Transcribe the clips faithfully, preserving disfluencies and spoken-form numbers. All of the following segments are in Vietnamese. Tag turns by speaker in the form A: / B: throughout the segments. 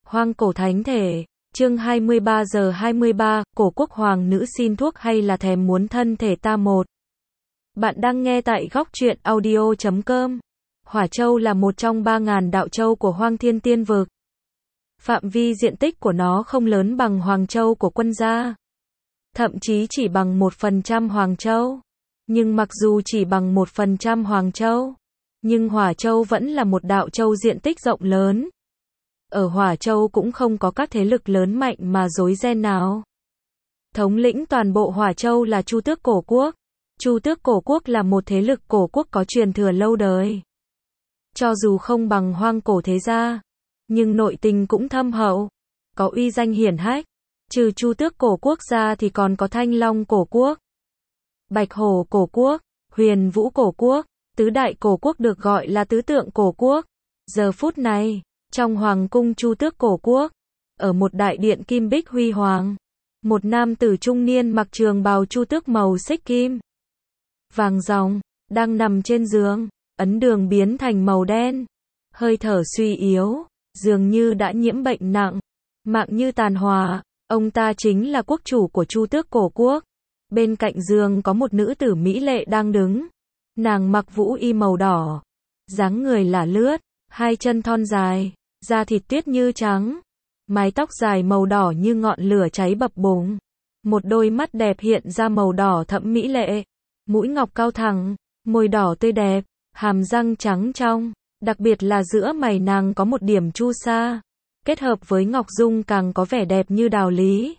A: Hoang cổ thánh thể, chương hai mươi ba giờ hai mươi ba, cổ quốc hoàng nữ xin thuốc hay là thèm muốn thân thể ta một. Bạn đang nghe tại góc truyện audio chấm com. Hỏa Châu là một trong ba ngàn đạo châu của Hoang Thiên Tiên Vực. Phạm vi diện tích của nó không lớn bằng Hoàng Châu của Quân gia. Thậm chí chỉ bằng một phần trăm Hoàng Châu. Nhưng mặc dù chỉ bằng một phần trăm Hoàng Châu, nhưng Hỏa Châu vẫn là một đạo châu diện tích rộng lớn. Ở Hỏa Châu cũng không có các thế lực lớn mạnh mà rối ren nào. Thống lĩnh toàn bộ Hỏa Châu là Chu Tước Cổ Quốc. Chu Tước Cổ Quốc là một thế lực cổ quốc có truyền thừa lâu đời. Cho dù không bằng Hoang Cổ thế gia, nhưng nội tình cũng thâm hậu, có uy danh hiển hách. Trừ Chu Tước Cổ Quốc ra thì còn có Thanh Long Cổ Quốc, Bạch Hổ Cổ Quốc, Huyền Vũ Cổ Quốc, tứ đại cổ quốc được gọi là tứ tượng cổ quốc. Giờ phút này, trong hoàng cung Chu Tước Cổ Quốc, ở một đại điện kim bích huy hoàng, một nam tử trung niên mặc trường bào Chu Tước màu xích kim vàng ròng, đang nằm trên giường, ấn đường biến thành màu đen, hơi thở suy yếu, dường như đã nhiễm bệnh nặng, mạng như tàn hòa. Ông ta chính là quốc chủ của Chu Tước Cổ Quốc. Bên cạnh giường có một nữ tử mỹ lệ đang đứng. Nàng mặc vũ y màu đỏ, dáng người là lướt, hai chân thon dài, da thịt tuyết như trắng, mái tóc dài màu đỏ như ngọn lửa cháy bập bùng, một đôi mắt đẹp hiện ra màu đỏ thẫm mỹ lệ, mũi ngọc cao thẳng, môi đỏ tươi đẹp, hàm răng trắng trong, đặc biệt là giữa mày nàng có một điểm chu sa, kết hợp với ngọc dung càng có vẻ đẹp như đào lý.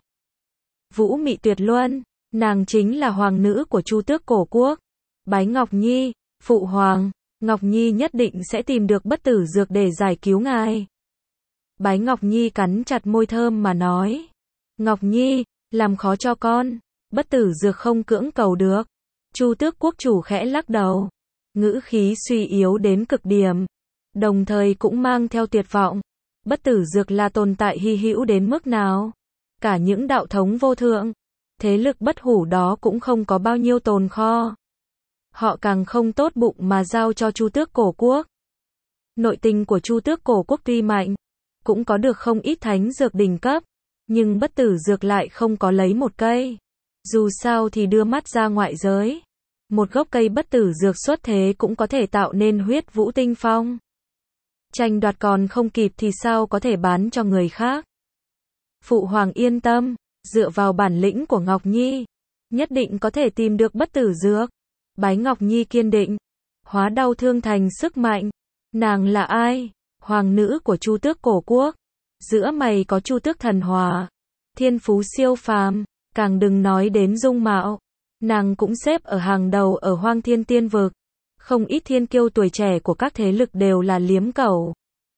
A: Vũ mị tuyệt luân, nàng chính là hoàng nữ của Chu Tước Cổ Quốc. Bái Ngọc Nhi, phụ hoàng, Ngọc Nhi nhất định sẽ tìm được bất tử dược để giải cứu ngài. Bái Ngọc Nhi cắn chặt môi thơm mà nói. Ngọc Nhi, làm khó cho con, bất tử dược không cưỡng cầu được. Chu Tước Quốc chủ khẽ lắc đầu, ngữ khí suy yếu đến cực điểm, đồng thời cũng mang theo tuyệt vọng. Bất tử dược là tồn tại hy hữu đến mức nào? Cả những đạo thống vô thượng, thế lực bất hủ đó cũng không có bao nhiêu tồn kho. Họ càng không tốt bụng mà giao cho Chu Tước Cổ Quốc. Nội tình của Chu Tước Cổ Quốc tuy mạnh, cũng có được không ít thánh dược đỉnh cấp, nhưng bất tử dược lại không có lấy một cây. Dù sao thì đưa mắt ra ngoại giới, một gốc cây bất tử dược xuất thế cũng có thể tạo nên huyết vũ tinh phong. Tranh đoạt còn không kịp thì sao có thể bán cho người khác. Phụ hoàng yên tâm, dựa vào bản lĩnh của Ngọc Nhi, nhất định có thể tìm được bất tử dược. Bái Ngọc Nhi kiên định, hóa đau thương thành sức mạnh. Nàng là ai? Hoàng nữ của Chu Tước Cổ Quốc. Giữa mày có Chu Tước thần hòa, thiên phú siêu phàm, càng đừng nói đến dung mạo. Nàng cũng xếp ở hàng đầu ở Hoang Thiên Tiên Vực. Không ít thiên kiêu tuổi trẻ của các thế lực đều là liếm cẩu.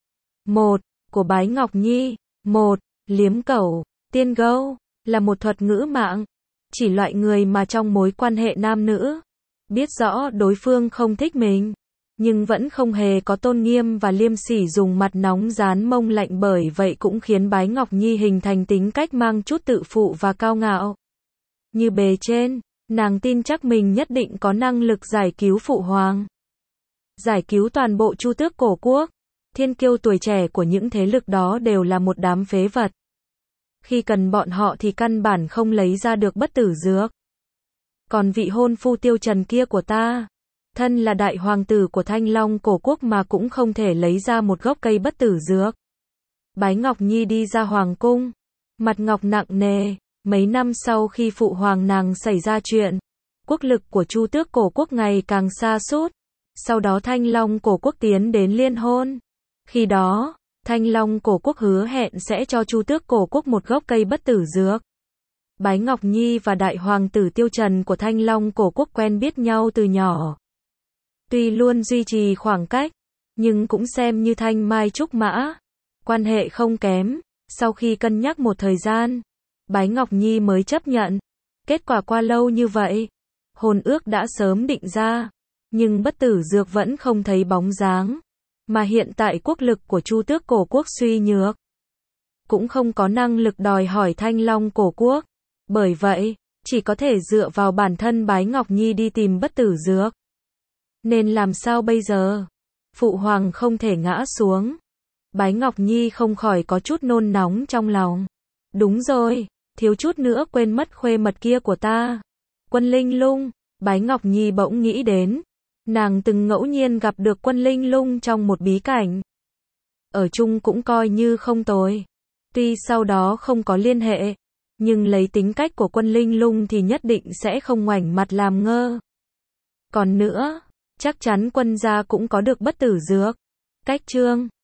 A: Một, của Bái Ngọc Nhi. Một, liếm cẩu, tiên gâu, là một thuật ngữ mạng. Chỉ loại người mà trong mối quan hệ nam nữ, biết rõ đối phương không thích mình, nhưng vẫn không hề có tôn nghiêm và liêm sỉ dùng mặt nóng dán mông lạnh, bởi vậy cũng khiến Bái Ngọc Nhi hình thành tính cách mang chút tự phụ và cao ngạo. Như bề trên, nàng tin chắc mình nhất định có năng lực giải cứu phụ hoàng, giải cứu toàn bộ Chu Tước Cổ Quốc. Thiên kiêu tuổi trẻ của những thế lực đó đều là một đám phế vật. Khi cần bọn họ thì căn bản không lấy ra được bất tử dược. Còn vị hôn phu Tiêu Trần kia của ta, thân là đại hoàng tử của Thanh Long Cổ Quốc mà cũng không thể lấy ra một gốc cây bất tử dược. Bái Ngọc Nhi đi ra hoàng cung, mặt ngọc nặng nề. Mấy năm sau khi phụ hoàng nàng xảy ra chuyện, quốc lực của Chu Tước Cổ Quốc ngày càng sa sút. Sau đó Thanh Long Cổ Quốc tiến đến liên hôn. Khi đó, Thanh Long Cổ Quốc hứa hẹn sẽ cho Chu Tước Cổ Quốc một gốc cây bất tử dược. Bái Ngọc Nhi và đại hoàng tử Tiêu Trần của Thanh Long Cổ Quốc quen biết nhau từ nhỏ. Tuy luôn duy trì khoảng cách, nhưng cũng xem như thanh mai trúc mã, quan hệ không kém. Sau khi cân nhắc một thời gian, Bái Ngọc Nhi mới chấp nhận. Kết quả qua lâu như vậy, hôn ước đã sớm định ra, nhưng bất tử dược vẫn không thấy bóng dáng. Mà hiện tại quốc lực của Chu Tước Cổ Quốc suy nhược, cũng không có năng lực đòi hỏi Thanh Long Cổ Quốc. Bởi vậy, chỉ có thể dựa vào bản thân Bái Ngọc Nhi đi tìm bất tử dược. Nên làm sao bây giờ? Phụ hoàng không thể ngã xuống. Bái Ngọc Nhi không khỏi có chút nôn nóng trong lòng. Đúng rồi, thiếu chút nữa quên mất khuê mật kia của ta. Quân Linh Lung, Bái Ngọc Nhi bỗng nghĩ đến. Nàng từng ngẫu nhiên gặp được Quân Linh Lung trong một bí cảnh. Ở chung cũng coi như không tồi. Tuy sau đó không có liên hệ, nhưng lấy tính cách của Quân Linh Lung thì nhất định sẽ không ngoảnh mặt làm ngơ. Còn nữa, chắc chắn Quân gia cũng có được bất tử dược. Cách chương